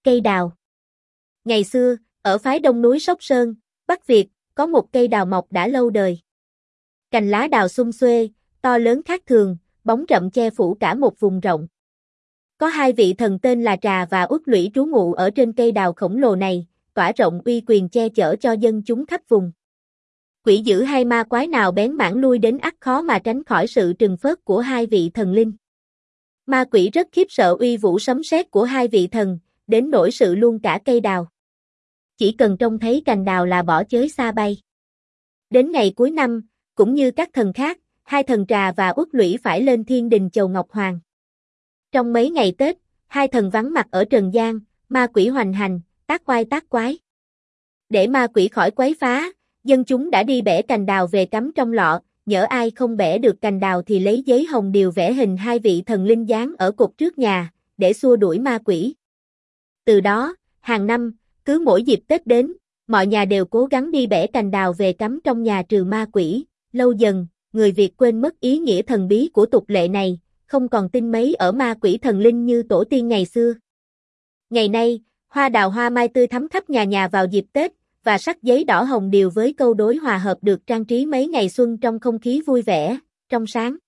Cây đào. Ngày xưa, ở phái đông núi Sóc Sơn, Bắc Việt, có một cây đào mọc đã lâu đời. Cành lá đào sum xuê, to lớn khác thường, bóng rậm che phủ cả một vùng rộng. Có hai vị thần tên là Trà và Uất Lũy trú ngụ ở trên cây đào khổng lồ này, tỏa rộng uy quyền che chở cho dân chúng khắp vùng. Quỷ dữ hay ma quái nào bén mảng lui đến ắt khó mà tránh khỏi sự trừng phớt của hai vị thần linh. Ma quỷ rất khiếp sợ uy vũ sấm sét của hai vị thần, đến nỗi sự luôn cả cây đào. Chỉ cần trông thấy cành đào là bỏ chới xa bay. Đến ngày cuối năm, cũng như các thần khác, hai thần Trà và Uất Lũy phải lên thiên đình chầu Ngọc Hoàng. Trong mấy ngày Tết, hai thần vắng mặt ở trần gian, ma quỷ hoành hành, tác oai tác quái. Để ma quỷ khỏi quấy phá, dân chúng đã đi bẻ cành đào về cắm trong lọ, nhỡ ai không bẻ được cành đào thì lấy giấy hồng điều vẽ hình hai vị thần linh dán ở cột trước nhà, để xua đuổi ma quỷ. Từ đó, hàng năm, cứ mỗi dịp Tết đến, mọi nhà đều cố gắng đi bẻ cành đào về cắm trong nhà trừ ma quỷ. Lâu dần, người Việt quên mất ý nghĩa thần bí của tục lệ này, không còn tin mấy ở ma quỷ thần linh như tổ tiên ngày xưa. Ngày nay, hoa đào hoa mai tươi thắm khắp nhà nhà vào dịp Tết, và sắc giấy đỏ hồng điều với câu đối hòa hợp được trang trí mấy ngày xuân trong không khí vui vẻ, trong sáng.